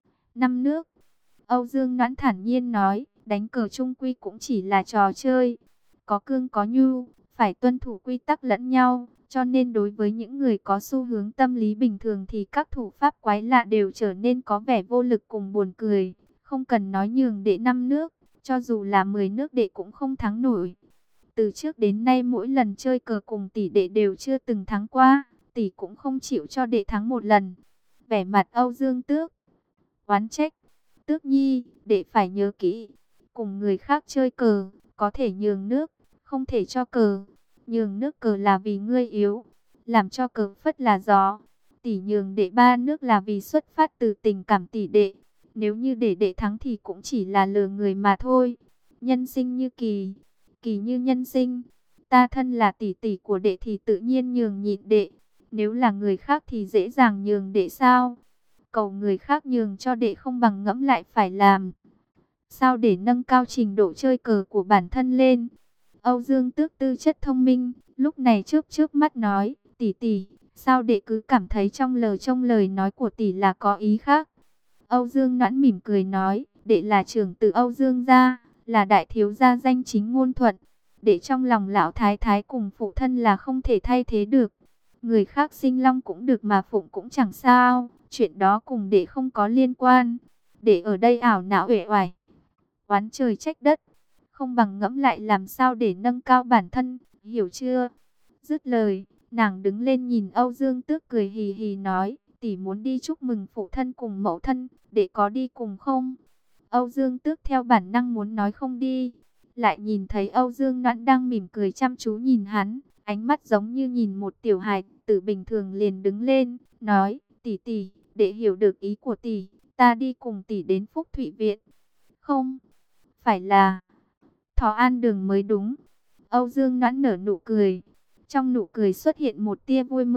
năm nước. Âu Dương Noãn thản nhiên nói, đánh cờ chung quy cũng chỉ là trò chơi. Có cương có nhu, phải tuân thủ quy tắc lẫn nhau. Cho nên đối với những người có xu hướng tâm lý bình thường thì các thủ pháp quái lạ đều trở nên có vẻ vô lực cùng buồn cười. Không cần nói nhường đệ năm nước, cho dù là mười nước đệ cũng không thắng nổi. Từ trước đến nay mỗi lần chơi cờ cùng tỷ đệ đều chưa từng thắng qua. Tỷ cũng không chịu cho đệ thắng một lần. Vẻ mặt Âu Dương Tước oán trách. Tước Nhi, đệ phải nhớ kỹ, cùng người khác chơi cờ, có thể nhường nước, không thể cho cờ. Nhường nước cờ là vì ngươi yếu, làm cho cờ phất là gió. Tỷ nhường đệ ba nước là vì xuất phát từ tình cảm tỷ đệ. Nếu như để đệ thắng thì cũng chỉ là lừa người mà thôi. Nhân sinh như kỳ, kỳ như nhân sinh. Ta thân là tỷ tỷ của đệ thì tự nhiên nhường nhịn đệ. Nếu là người khác thì dễ dàng nhường đệ sao? Cầu người khác nhường cho đệ không bằng ngẫm lại phải làm sao để nâng cao trình độ chơi cờ của bản thân lên. Âu Dương Tước tư chất thông minh, lúc này chớp chớp mắt nói, tỷ tỷ, sao đệ cứ cảm thấy trong lời trong lời nói của tỷ là có ý khác? Âu Dương Noãn mỉm cười nói, đệ là trưởng tử Âu Dương gia, là đại thiếu gia danh chính ngôn thuận, đệ trong lòng lão thái thái cùng phụ thân là không thể thay thế được. Người khác sinh long cũng được mà phụng cũng chẳng sao, chuyện đó cùng đệ không có liên quan. Đệ ở đây ảo não uể oải, oán trời trách đất, không bằng ngẫm lại làm sao để nâng cao bản thân, hiểu chưa? Dứt lời, nàng đứng lên nhìn Âu Dương Tước cười hì hì nói, tỷ muốn đi chúc mừng phụ thân cùng mẫu thân, đệ có đi cùng không? Âu Dương Tước theo bản năng muốn nói không đi, lại nhìn thấy Âu Dương Noãn đang mỉm cười chăm chú nhìn hắn, ánh mắt giống như nhìn một tiểu hài tử bình thường, liền đứng lên, nói, tỷ tỷ, đệ hiểu được ý của tỷ, ta đi cùng tỷ đến Phúc Thụy Viện. Không, phải là Thọ An Đường mới đúng. Âu Dương Noãn nở nụ cười, trong nụ cười xuất hiện một tia vui mừng,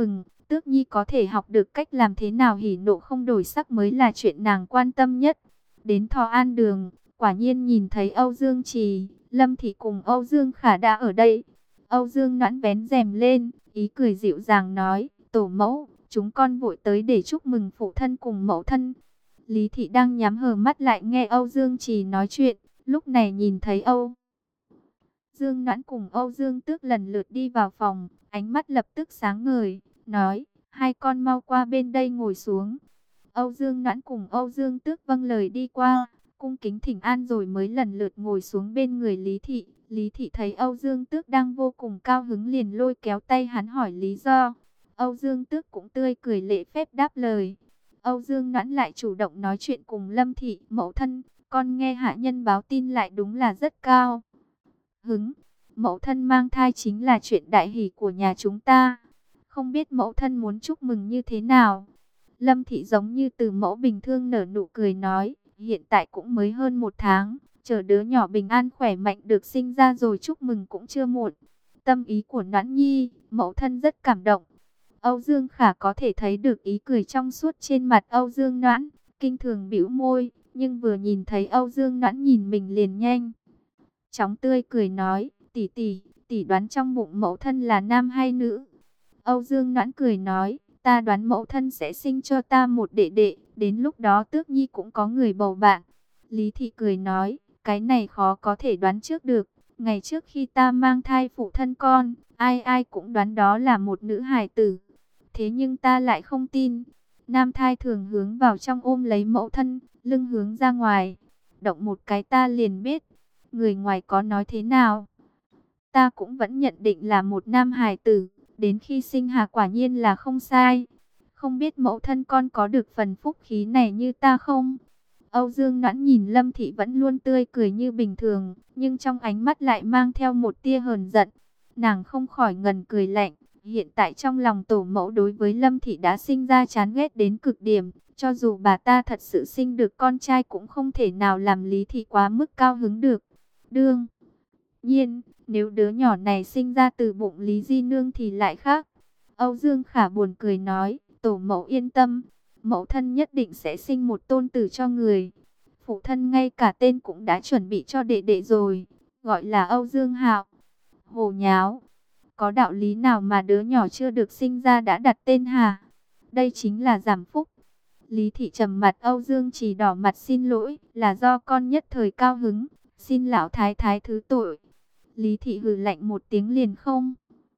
Tước Nhi có thể học được cách làm thế nào hỉ nộ không đổi sắc mới là chuyện nàng quan tâm nhất. Đến Thọ An Đường, quả nhiên nhìn thấy Âu Dương Trì, Lâm Thị cùng Âu Dương Khả đã ở đây. Âu Dương Noãn vén rèm lên, ý cười dịu dàng nói, tổ mẫu, chúng con vội tới để chúc mừng phụ thân cùng mẫu thân. Lý Thị đang nhắm hờ mắt lại nghe Âu Dương Trì nói chuyện, lúc này nhìn thấy Âu Dương Noãn cùng Âu Dương Tước lần lượt đi vào phòng, ánh mắt lập tức sáng ngời, nói, hai con mau qua bên đây ngồi xuống. Âu Dương Noãn cùng Âu Dương Tước vâng lời đi qua, cung kính thỉnh an rồi mới lần lượt ngồi xuống bên người Lý Thị. Lý Thị thấy Âu Dương Tước đang vô cùng cao hứng liền lôi kéo tay hắn hỏi lý do. Âu Dương Tước cũng tươi cười lễ phép đáp lời. Âu Dương Noãn lại chủ động nói chuyện cùng Lâm Thị, mẫu thân, con nghe hạ nhân báo tin lại đúng là rất cao hứng. Mẫu thân mang thai chính là chuyện đại hỷ của nhà chúng ta. Không biết mẫu thân muốn chúc mừng như thế nào? Lâm Thị giống như từ mẫu bình thường nở nụ cười nói, hiện tại cũng mới hơn một tháng, chờ đứa nhỏ bình an khỏe mạnh được sinh ra rồi chúc mừng cũng chưa muộn. Tâm ý của Noãn Nhi, mẫu thân rất cảm động. Âu Dương Khả có thể thấy được ý cười trong suốt trên mặt Âu Dương Noãn, kinh thường bĩu môi, nhưng vừa nhìn thấy Âu Dương Noãn nhìn mình liền nhanh chóng tươi cười nói, tỷ tỷ, tỷ đoán trong bụng mẫu thân là nam hay nữ? Âu Dương Noãn cười nói, ta đoán mẫu thân sẽ sinh cho ta một đệ đệ, đến lúc đó Tước Nhi cũng có người bầu bạn. Lý Thị cười nói, cái này khó có thể đoán trước được, ngày trước khi ta mang thai phụ thân con, ai ai cũng đoán đó là một nữ hài tử. Thế nhưng ta lại không tin, nam thai thường hướng vào trong ôm lấy mẫu thân, lưng hướng ra ngoài, động một cái ta liền biết, người ngoài có nói thế nào. Ta cũng vẫn nhận định là một nam hài tử, đến khi sinh hạ quả nhiên là không sai. Không biết mẫu thân con có được phần phúc khí này như ta không? Âu Dương Noãn nhìn Lâm Thị vẫn luôn tươi cười như bình thường, nhưng trong ánh mắt lại mang theo một tia hờn giận. Nàng không khỏi ngần cười lạnh, hiện tại trong lòng tổ mẫu đối với Lâm Thị đã sinh ra chán ghét đến cực điểm. Cho dù bà ta thật sự sinh được con trai cũng không thể nào làm Lý Thị quá mức cao hứng được. Đương nhiên, nếu đứa nhỏ này sinh ra từ bụng Lý Di Nương thì lại khác. Âu Dương Khả buồn cười nói, tổ mẫu yên tâm, mẫu thân nhất định sẽ sinh một tôn tử cho người. Phụ thân ngay cả tên cũng đã chuẩn bị cho đệ đệ rồi, gọi là Âu Dương Hạo. Hồ nháo, có đạo lý nào mà đứa nhỏ chưa được sinh ra đã đặt tên hả? Đây chính là giảm phúc. Lý Thị trầm mặt, Âu Dương chỉ đỏ mặt xin lỗi, là do con nhất thời cao hứng, xin lão thái thái thứ tội. Lý Thị hừ lạnh một tiếng liền không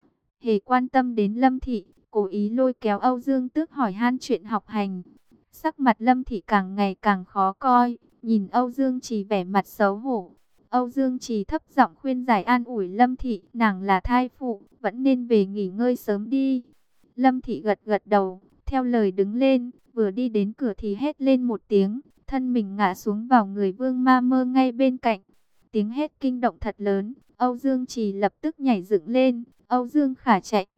hề quan tâm đến Lâm Thị, cố ý lôi kéo Âu Dương Tước hỏi han chuyện học hành. Sắc mặt Lâm Thị càng ngày càng khó coi, nhìn Âu Dương Trì vẻ mặt xấu hổ. Âu Dương Trì thấp giọng khuyên giải an ủi Lâm Thị, nàng là thai phụ, vẫn nên về nghỉ ngơi sớm đi. Lâm Thị gật gật đầu, theo lời đứng lên, vừa đi đến cửa thì hét lên một tiếng, thân mình ngã xuống vào người Vương Ma Mơ ngay bên cạnh. Tiếng hét kinh động thật lớn, Âu Dương Trì lập tức nhảy dựng lên, Âu Dương Khả chạy